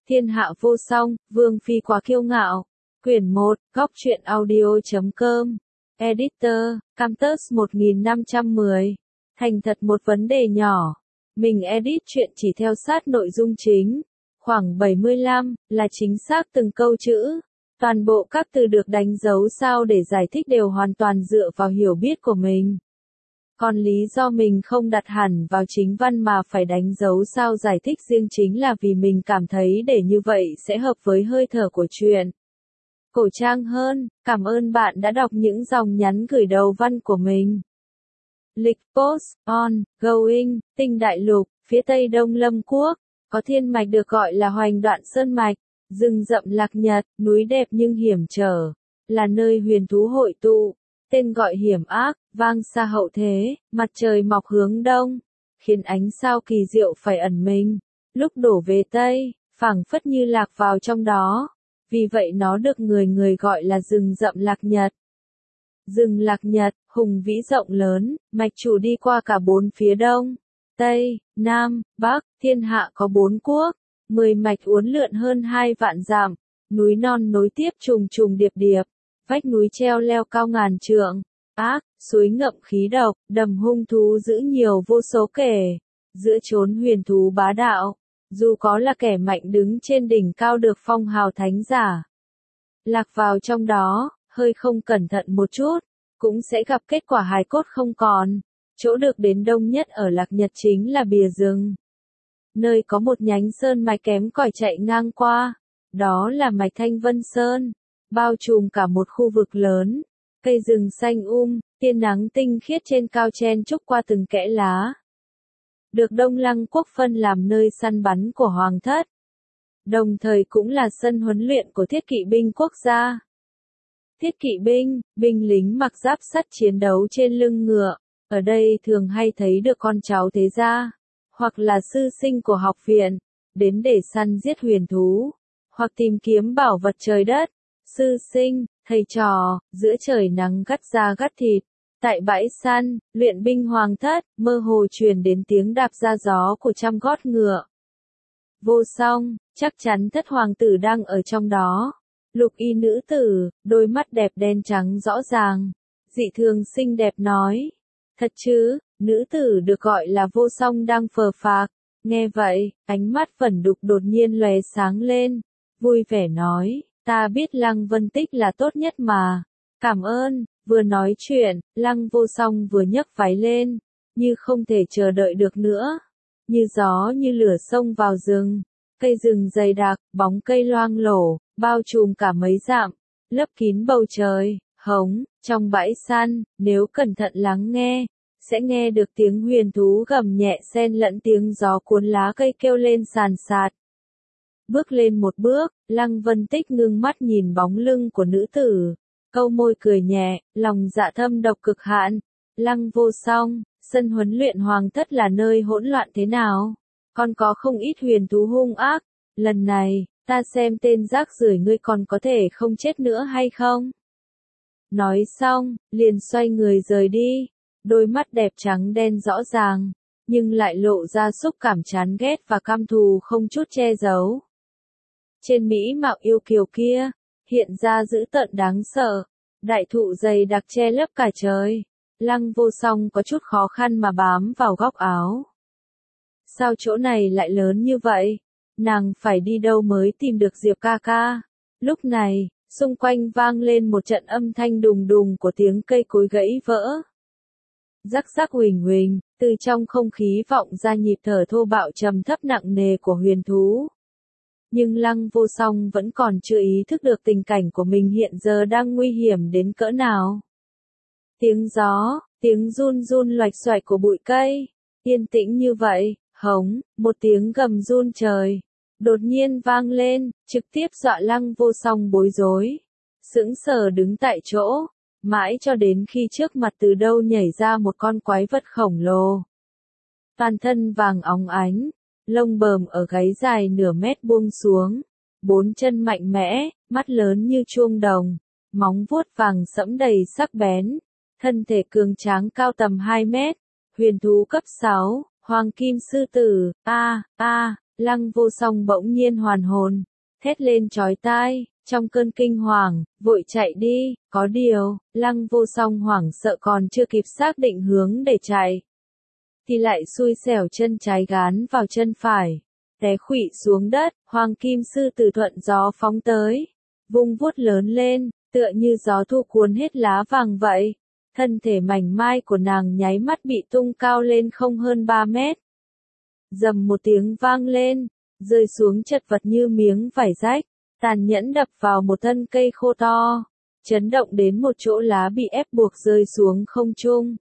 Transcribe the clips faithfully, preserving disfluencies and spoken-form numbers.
Thiên hạ vô song, vương phi quá kiêu ngạo. Quyển một, góc truyện audio chấm com. Editor, Camtus một nghìn năm trăm mười. Thành thật một vấn đề nhỏ. Mình edit truyện chỉ theo sát nội dung chính. Khoảng bảy mươi lăm, là chính xác từng câu chữ. Toàn bộ các từ được đánh dấu sao để giải thích đều hoàn toàn dựa vào hiểu biết của mình. Còn lý do mình không đặt hẳn vào chính văn mà phải đánh dấu sao giải thích riêng chính là vì mình cảm thấy để như vậy sẽ hợp với hơi thở của truyện. Cổ trang hơn, cảm ơn bạn đã đọc những dòng nhắn gửi đầu văn của mình. Lịch post, on, going, Tinh Đại Lục, phía tây đông Lâm Quốc, có thiên mạch được gọi là Hoành Đoạn Sơn Mạch, rừng rậm Lạc Nhật, núi đẹp nhưng hiểm trở, là nơi huyền thú hội tụ. Tên gọi hiểm ác, vang xa hậu thế, mặt trời mọc hướng đông, khiến ánh sao kỳ diệu phải ẩn mình. Lúc đổ về Tây, phảng phất như lạc vào trong đó. Vì vậy nó được người người gọi là rừng rậm Lạc Nhật. Rừng Lạc Nhật, hùng vĩ rộng lớn, mạch chủ đi qua cả bốn phía đông, Tây, Nam, Bắc, thiên hạ có bốn quốc, mười mạch uốn lượn hơn hai vạn dặm, núi non nối tiếp trùng trùng điệp điệp. Vách núi treo leo cao ngàn trượng, ác, suối ngậm khí độc, đầm hung thú dữ nhiều vô số kể, giữa chốn huyền thú bá đạo, dù có là kẻ mạnh đứng trên đỉnh cao được phong hào thánh giả. Lạc vào trong đó, hơi không cẩn thận một chút, cũng sẽ gặp kết quả hài cốt không còn. Chỗ được đến đông nhất ở Lạc Nhật chính là bìa rừng. Nơi có một nhánh sơn mạch kém cỏi chạy ngang qua, đó là mạch Thanh Vân Sơn. Bao trùm cả một khu vực lớn, cây rừng xanh um, tia nắng tinh khiết trên cao chen chúc qua từng kẽ lá. Được Đông Lăng quốc phân làm nơi săn bắn của hoàng thất, đồng thời cũng là sân huấn luyện của thiết kỵ binh quốc gia. Thiết kỵ binh, binh lính mặc giáp sắt chiến đấu trên lưng ngựa, ở đây thường hay thấy được con cháu thế gia, hoặc là sư sinh của học viện, đến để săn giết huyền thú, hoặc tìm kiếm bảo vật trời đất. Sư sinh, thầy trò, giữa trời nắng gắt da gắt thịt, tại bãi săn, luyện binh hoàng thất, mơ hồ truyền đến tiếng đạp ra gió của trăm gót ngựa. Vô song, chắc chắn thất hoàng tử đang ở trong đó. Lục y nữ tử, đôi mắt đẹp đen trắng rõ ràng, dị thường xinh đẹp nói. Thật chứ, nữ tử được gọi là vô song đang phờ phạc. Nghe vậy, ánh mắt Vẩn Đục đột nhiên lóe sáng lên, vui vẻ nói. Ta biết Lăng Vân Tích là tốt nhất mà. Cảm ơn, vừa nói chuyện, Lăng Vô Song vừa nhấc váy lên, như không thể chờ đợi được nữa. Như gió như lửa xông vào rừng, cây rừng dày đặc, bóng cây loang lổ, bao trùm cả mấy dặm, lấp kín bầu trời, hống, trong bãi săn, nếu cẩn thận lắng nghe, sẽ nghe được tiếng huyền thú gầm nhẹ xen lẫn tiếng gió cuốn lá cây kêu lên sàn sạt. Bước lên một bước, Lăng Vân Tích ngưng mắt nhìn bóng lưng của nữ tử, câu môi cười nhẹ, lòng dạ thâm độc cực hạn. Lăng Vô Song, sân huấn luyện hoàng thất là nơi hỗn loạn thế nào? Còn có không ít huyền thú hung ác, lần này, ta xem tên rác rưởi ngươi còn có thể không chết nữa hay không? Nói xong, liền xoay người rời đi, đôi mắt đẹp trắng đen rõ ràng, nhưng lại lộ ra xúc cảm chán ghét và căm thù không chút che giấu. Trên mỹ mạo yêu kiều kia, hiện ra dữ tợn đáng sợ, đại thụ dày đặc che lấp cả trời. Lăng Vô Song có chút khó khăn mà bám vào góc áo. Sao chỗ này lại lớn như vậy? Nàng phải đi đâu mới tìm được Diệp ca ca? Lúc này, xung quanh vang lên một trận âm thanh đùng đùng của tiếng cây cối gãy vỡ. Rắc rắc huỳnh huỳnh, từ trong không khí vọng ra nhịp thở thô bạo trầm thấp nặng nề của huyền thú. Nhưng Lăng Vô Song vẫn còn chưa ý thức được tình cảnh của mình hiện giờ đang nguy hiểm đến cỡ nào. Tiếng gió, tiếng run run loạch xoạch của bụi cây, yên tĩnh như vậy, hống, một tiếng gầm run trời, đột nhiên vang lên, trực tiếp dọa Lăng Vô Song bối rối, sững sờ đứng tại chỗ, mãi cho đến khi trước mặt từ đâu nhảy ra một con quái vật khổng lồ. Toàn thân vàng óng ánh, lông bờm ở gáy dài nửa mét buông xuống, bốn chân mạnh mẽ, mắt lớn như chuông đồng, móng vuốt vàng sẫm đầy sắc bén, thân thể cường tráng cao tầm hai mét, huyền thú cấp sáu, hoàng kim sư tử, a, a, Lăng Vô Song bỗng nhiên hoàn hồn, thét lên chói tai, trong cơn kinh hoàng, vội chạy đi, có điều, Lăng Vô Song hoảng sợ còn chưa kịp xác định hướng để chạy, thì lại xui xẻo chân trái gán vào chân phải, té khuỵu xuống đất. Hoàng kim sư tử thuận gió phóng tới, vung vuốt lớn lên, tựa như gió thu cuốn hết lá vàng vậy. Thân thể mảnh mai của nàng nháy mắt bị tung cao lên không hơn ba mét. Rầm một tiếng vang lên, rơi xuống chật vật như miếng vải rách, tàn nhẫn đập vào một thân cây khô to, chấn động đến một chỗ lá bị ép buộc rơi xuống không trung.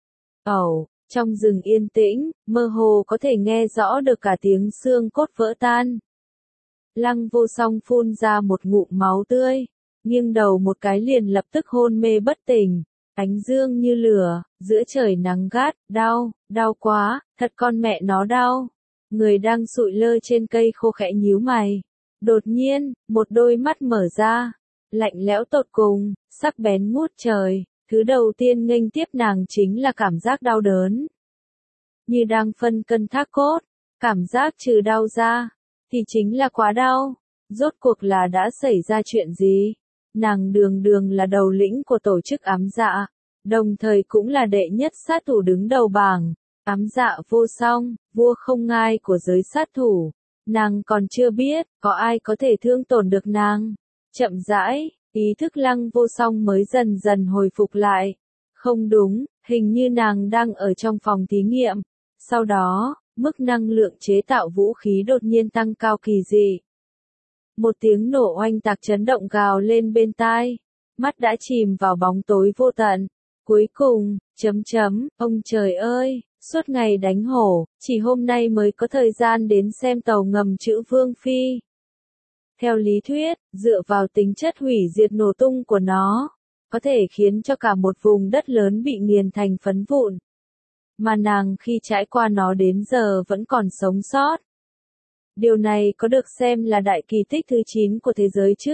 Ẩu, trong rừng yên tĩnh, mơ hồ có thể nghe rõ được cả tiếng xương cốt vỡ tan. Lăng Vô Song phun ra một ngụm máu tươi, nghiêng đầu một cái liền lập tức hôn mê bất tỉnh. Ánh dương như lửa, giữa trời nắng gắt, đau, đau quá, thật con mẹ nó đau. Người đang sụi lơ trên cây khô khẽ nhíu mày. Đột nhiên, một đôi mắt mở ra, lạnh lẽo tột cùng, sắc bén ngút trời. Thứ đầu tiên nghênh tiếp nàng chính là cảm giác đau đớn. Như đang phân cân thác cốt, cảm giác trừ đau ra, thì chính là quá đau. Rốt cuộc là đã xảy ra chuyện gì? Nàng đường đường là đầu lĩnh của tổ chức ám dạ, đồng thời cũng là đệ nhất sát thủ đứng đầu bảng, ám dạ Vô Song, vua không ngai của giới sát thủ. Nàng còn chưa biết, có ai có thể thương tổn được nàng. Chậm rãi, ý thức Lăng Vô Song mới dần dần hồi phục lại. Không đúng, hình như nàng đang ở trong phòng thí nghiệm. Sau đó, mức năng lượng chế tạo vũ khí đột nhiên tăng cao kỳ dị. Một tiếng nổ oanh tạc chấn động gào lên bên tai, mắt đã chìm vào bóng tối vô tận. Cuối cùng, chấm chấm, ông trời ơi, suốt ngày đánh hổ, chỉ hôm nay mới có thời gian đến xem tàu ngầm chữ Vương Phi. Theo lý thuyết, dựa vào tính chất hủy diệt nổ tung của nó, có thể khiến cho cả một vùng đất lớn bị nghiền thành phấn vụn. Mà nàng khi trải qua nó đến giờ vẫn còn sống sót. Điều này có được xem là đại kỳ tích thứ chín của thế giới chứ?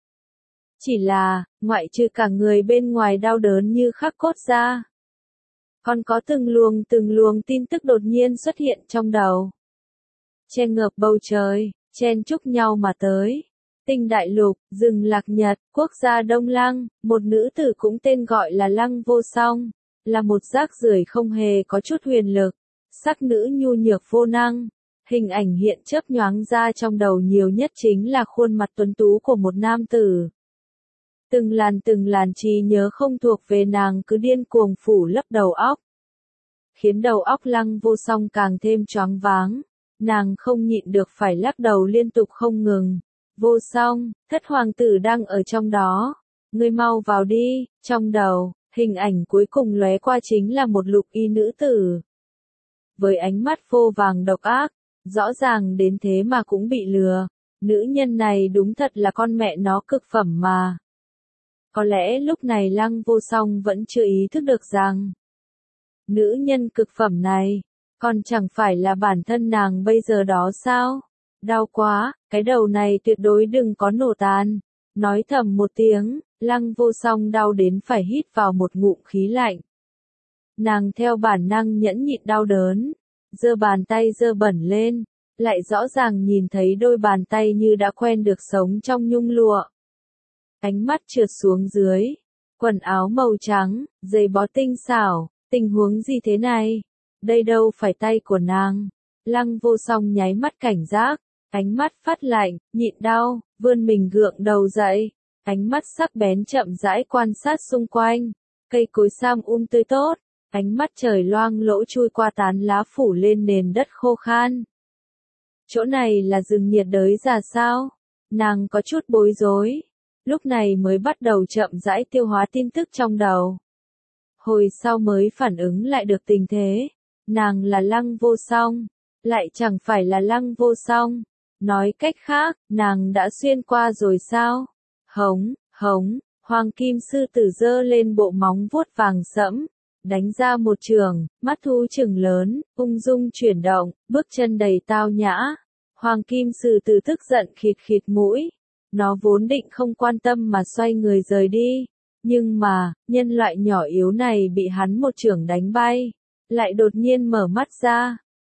Chỉ là, ngoại trừ cả người bên ngoài đau đớn như khắc cốt ra, còn có từng luồng từng luồng tin tức đột nhiên xuất hiện trong đầu. Che ngợp bầu trời, chen chúc nhau mà tới. Tinh Đại Lục, rừng Lạc Nhật, quốc gia Đông Lăng, một nữ tử cũng tên gọi là Lăng Vô Song, là một rác rưởi không hề có chút huyền lực, sắc nữ nhu nhược vô năng. Hình ảnh hiện chớp nhoáng ra trong đầu nhiều nhất chính là khuôn mặt tuấn tú của một nam tử. Từng làn từng làn trí nhớ không thuộc về nàng cứ điên cuồng phủ lấp đầu óc, khiến đầu óc Lăng Vô Song càng thêm choáng váng. Nàng không nhịn được phải lắc đầu liên tục không ngừng. Vô Song, thất hoàng tử đang ở trong đó. Ngươi mau vào đi. Trong đầu, hình ảnh cuối cùng lóe qua chính là một lục y nữ tử. Với ánh mắt vô vàng độc ác, rõ ràng đến thế mà cũng bị lừa. Nữ nhân này đúng thật là con mẹ nó cực phẩm mà. Có lẽ lúc này Lăng Vô Song vẫn chưa ý thức được rằng, nữ nhân cực phẩm này, còn chẳng phải là bản thân nàng bây giờ đó sao? Đau quá, cái đầu này tuyệt đối đừng có nổ tan. Nói thầm một tiếng, Lăng Vô Song đau đến phải hít vào một ngụm khí lạnh. Nàng theo bản năng nhẫn nhịn đau đớn, giơ bàn tay dơ bẩn lên, lại rõ ràng nhìn thấy đôi bàn tay như đã quen được sống trong nhung lụa. Ánh mắt trượt xuống dưới, quần áo màu trắng, giày bó tinh xảo, tình huống gì thế này? Đây đâu phải tay của nàng. Lăng Vô Song nháy mắt cảnh giác, ánh mắt phát lạnh, nhịn đau, vươn mình gượng đầu dậy, ánh mắt sắc bén chậm rãi quan sát xung quanh, cây cối sam um tươi tốt, ánh mắt trời loang lỗ chui qua tán lá phủ lên nền đất khô khan. Chỗ này là rừng nhiệt đới già sao? Nàng có chút bối rối, lúc này mới bắt đầu chậm rãi tiêu hóa tin tức trong đầu. Hồi sau mới phản ứng lại được tình thế. Nàng là Lăng Vô Song, lại chẳng phải là Lăng Vô Song. Nói cách khác, nàng đã xuyên qua rồi sao? Hống, hống, Hoàng Kim Sư Tử giơ lên bộ móng vuốt vàng sẫm, đánh ra một trường, mắt thú trừng lớn, ung dung chuyển động, bước chân đầy tao nhã. Hoàng Kim Sư Tử tức giận khịt khịt mũi. Nó vốn định không quan tâm mà xoay người rời đi. Nhưng mà, nhân loại nhỏ yếu này bị hắn một chưởng đánh bay. Lại đột nhiên mở mắt ra,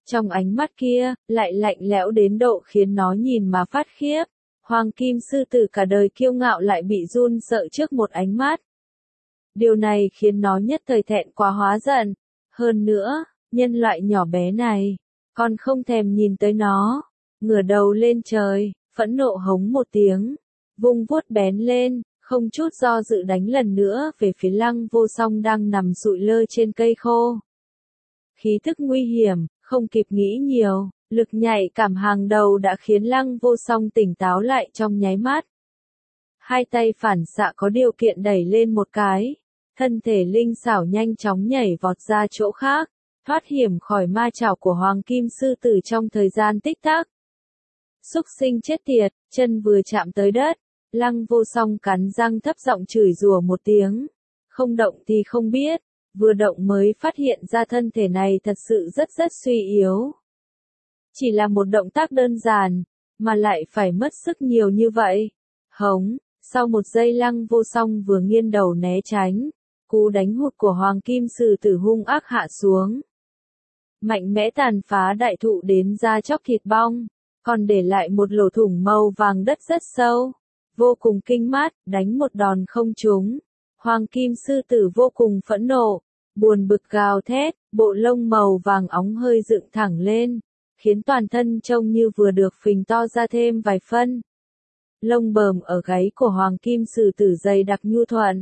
Trong ánh mắt kia, lại lạnh lẽo đến độ khiến nó nhìn mà phát khiếp. Hoàng kim sư tử cả đời kiêu ngạo lại bị run sợ trước một ánh mắt. Điều này khiến nó nhất thời thẹn quá hóa giận. Hơn nữa, nhân loại nhỏ bé này, còn không thèm nhìn tới nó. Ngửa đầu lên trời, phẫn nộ hống một tiếng, vung vuốt bén lên, không chút do dự đánh lần nữa về phía Lăng Vô Song đang nằm sụi lơ trên cây khô. Khí thức nguy hiểm, không kịp nghĩ nhiều, lực nhạy cảm hàng đầu đã khiến Lăng Vô Song tỉnh táo lại trong nháy mắt. Hai tay phản xạ có điều kiện đẩy lên một cái, thân thể linh xảo nhanh chóng nhảy vọt ra chỗ khác, thoát hiểm khỏi ma chảo của Hoàng Kim Sư Tử trong thời gian tích tắc. Súc sinh chết tiệt, chân vừa chạm tới đất, Lăng Vô Song cắn răng thấp giọng chửi rủa một tiếng. Không động thì không biết, vừa động mới phát hiện ra thân thể này thật sự rất rất suy yếu. Chỉ là một động tác đơn giản, mà lại phải mất sức nhiều như vậy. Hống, sau một giây Lăng Vô Song vừa nghiêng đầu né tránh, cú đánh hụt của Hoàng Kim Sư Tử hung ác hạ xuống. Mạnh mẽ tàn phá đại thụ đến da chóc thịt bong, còn để lại một lỗ thủng màu vàng đất rất sâu. Vô cùng kinh mát, đánh một đòn không trúng. Hoàng Kim Sư Tử vô cùng phẫn nộ, buồn bực gào thét, bộ lông màu vàng óng hơi dựng thẳng lên, khiến toàn thân trông như vừa được phình to ra thêm vài phân. Lông bờm ở gáy của Hoàng Kim Sư Tử dày đặc nhu thuận,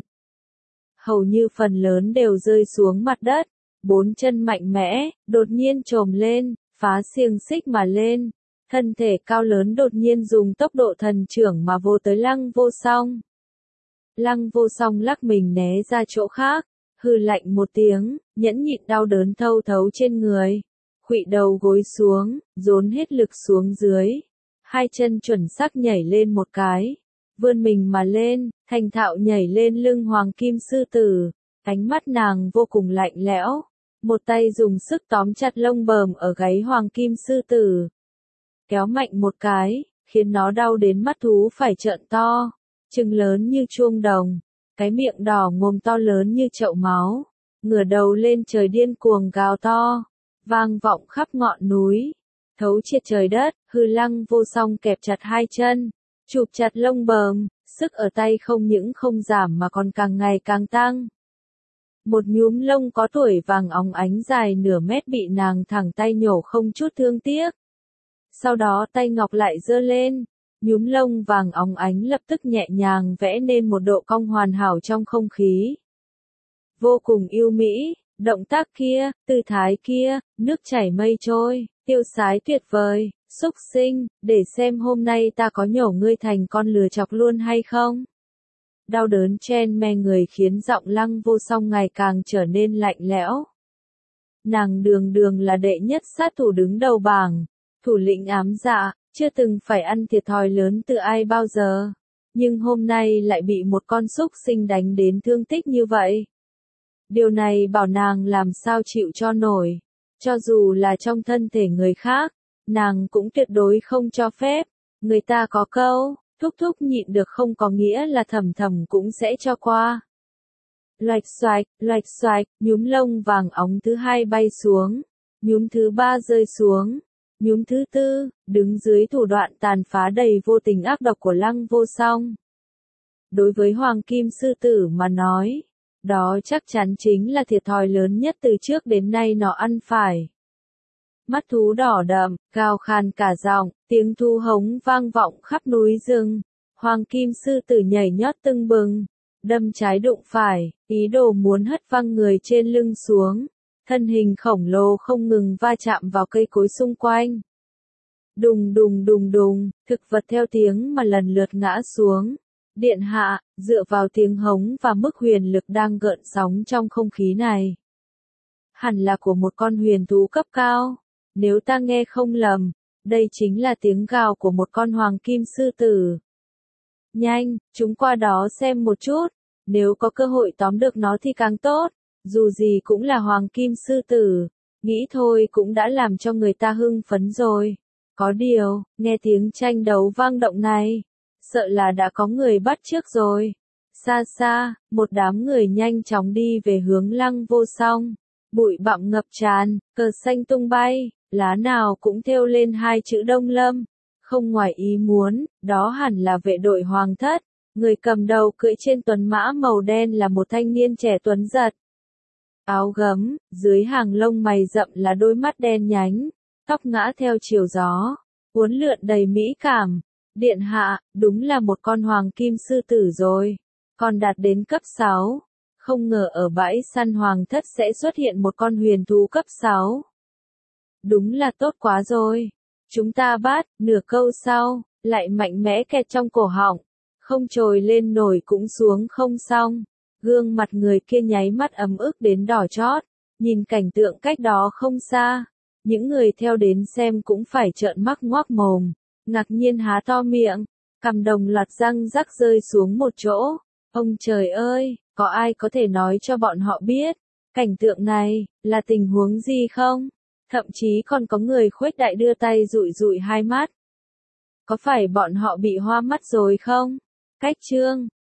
hầu như phần lớn đều rơi xuống mặt đất. Bốn chân mạnh mẽ, đột nhiên trồm lên, phá xiềng xích mà lên. Thân thể cao lớn đột nhiên dùng tốc độ thần trưởng mà vô tới Lăng Vô Song. Lăng Vô Song lắc mình né ra chỗ khác, hừ lạnh một tiếng, nhẫn nhịn đau đớn thâu thấu trên người. Khuỵu đầu gối xuống, dồn hết lực xuống dưới. Hai chân chuẩn xác nhảy lên một cái. Vươn mình mà lên, thành thạo nhảy lên lưng Hoàng Kim Sư Tử. Ánh mắt nàng vô cùng lạnh lẽo. Một tay dùng sức tóm chặt lông bờm ở gáy Hoàng Kim Sư Tử. Kéo mạnh một cái, khiến nó đau đến mắt thú phải trợn to, trừng lớn như chuông đồng, cái miệng đỏ ngồm to lớn như chậu máu, ngửa đầu lên trời điên cuồng gào to, vang vọng khắp ngọn núi, thấu triệt trời đất. Hư Lăng Vô Song kẹp chặt hai chân, chụp chặt lông bờm, sức ở tay không những không giảm mà còn càng ngày càng tăng. Một nhúm lông có tuổi vàng óng ánh dài nửa mét bị nàng thẳng tay nhổ không chút thương tiếc. Sau đó tay ngọc lại giơ lên, nhúm lông vàng óng ánh lập tức nhẹ nhàng vẽ nên một độ cong hoàn hảo trong không khí. Vô cùng yêu mỹ, động tác kia, tư thái kia, nước chảy mây trôi, tiêu sái tuyệt vời, xúc sinh, để xem hôm nay ta có nhổ ngươi thành con lừa chọc luôn hay không. Đau đớn chen me người khiến giọng Lăng Vô Song ngày càng trở nên lạnh lẽo. Nàng đường đường là đệ nhất sát thủ đứng đầu bảng. Thủ lĩnh ám dạ, chưa từng phải ăn thiệt thòi lớn từ ai bao giờ. Nhưng hôm nay lại bị một con súc sinh đánh đến thương tích như vậy. Điều này bảo nàng làm sao chịu cho nổi. Cho dù là trong thân thể người khác, nàng cũng tuyệt đối không cho phép. Người ta có câu, thúc thúc nhịn được không có nghĩa là thầm thầm cũng sẽ cho qua. Loạch xoạch, loạch xoạch, nhúm lông vàng óng thứ hai bay xuống. Nhúm thứ ba rơi xuống. Nhúm thứ tư, đứng dưới thủ đoạn tàn phá đầy vô tình ác độc của Lăng Vô Song. Đối với Hoàng Kim Sư Tử mà nói, đó chắc chắn chính là thiệt thòi lớn nhất từ trước đến nay nó ăn phải. Mắt thú đỏ đậm, gào khan cả giọng, tiếng thu hống vang vọng khắp núi rừng. Hoàng Kim Sư Tử nhảy nhót tưng bừng, đâm trái đụng phải, ý đồ muốn hất văng người trên lưng xuống. Thân hình khổng lồ không ngừng va chạm vào cây cối xung quanh. Đùng đùng đùng đùng, thực vật theo tiếng mà lần lượt ngã xuống. Điện hạ, dựa vào tiếng hống và mức huyền lực đang gợn sóng trong không khí này. Hẳn là của một con huyền thú cấp cao. Nếu ta nghe không lầm, đây chính là tiếng gào của một con Hoàng Kim Sư Tử. Nhanh, chúng qua đó xem một chút. Nếu có cơ hội tóm được nó thì càng tốt. Dù gì cũng là Hoàng Kim Sư Tử, nghĩ thôi cũng đã làm cho người ta hưng phấn rồi. Có điều, nghe tiếng tranh đấu vang động này, sợ là đã có người bắt trước rồi. Xa xa, một đám người nhanh chóng đi về hướng Lăng Vô Song. Bụi bặm ngập tràn, cờ xanh tung bay, lá nào cũng thêu lên hai chữ Đông Lâm. Không ngoài ý muốn, đó hẳn là vệ đội hoàng thất. Người cầm đầu cưỡi trên tuấn mã màu đen là một thanh niên trẻ tuấn giật. Áo gấm, dưới hàng lông mày rậm là đôi mắt đen nhánh, tóc ngã theo chiều gió, uốn lượn đầy mỹ cảm. Điện hạ, đúng là một con hoàng kim sư tử rồi. Còn đạt đến cấp sáu. Không ngờ ở bãi săn hoàng thất sẽ xuất hiện một con huyền thú cấp sáu. Đúng là tốt quá rồi. Chúng ta bắt, nửa câu sau, lại mạnh mẽ kẹt trong cổ họng. Không trồi lên nổi cũng xuống không xong. Gương mặt người kia nháy mắt ấm ức đến đỏ chót. Nhìn cảnh tượng cách đó không xa. Những người theo đến xem cũng phải trợn mắt ngoác mồm. Ngạc nhiên há to miệng. Cằm đồng loạt răng rắc rơi xuống một chỗ. Ông trời ơi, có ai có thể nói cho bọn họ biết. Cảnh tượng này, là tình huống gì không? Thậm chí còn có người khuếch đại đưa tay dụi dụi hai mắt. Có phải bọn họ bị hoa mắt rồi không? Cách chương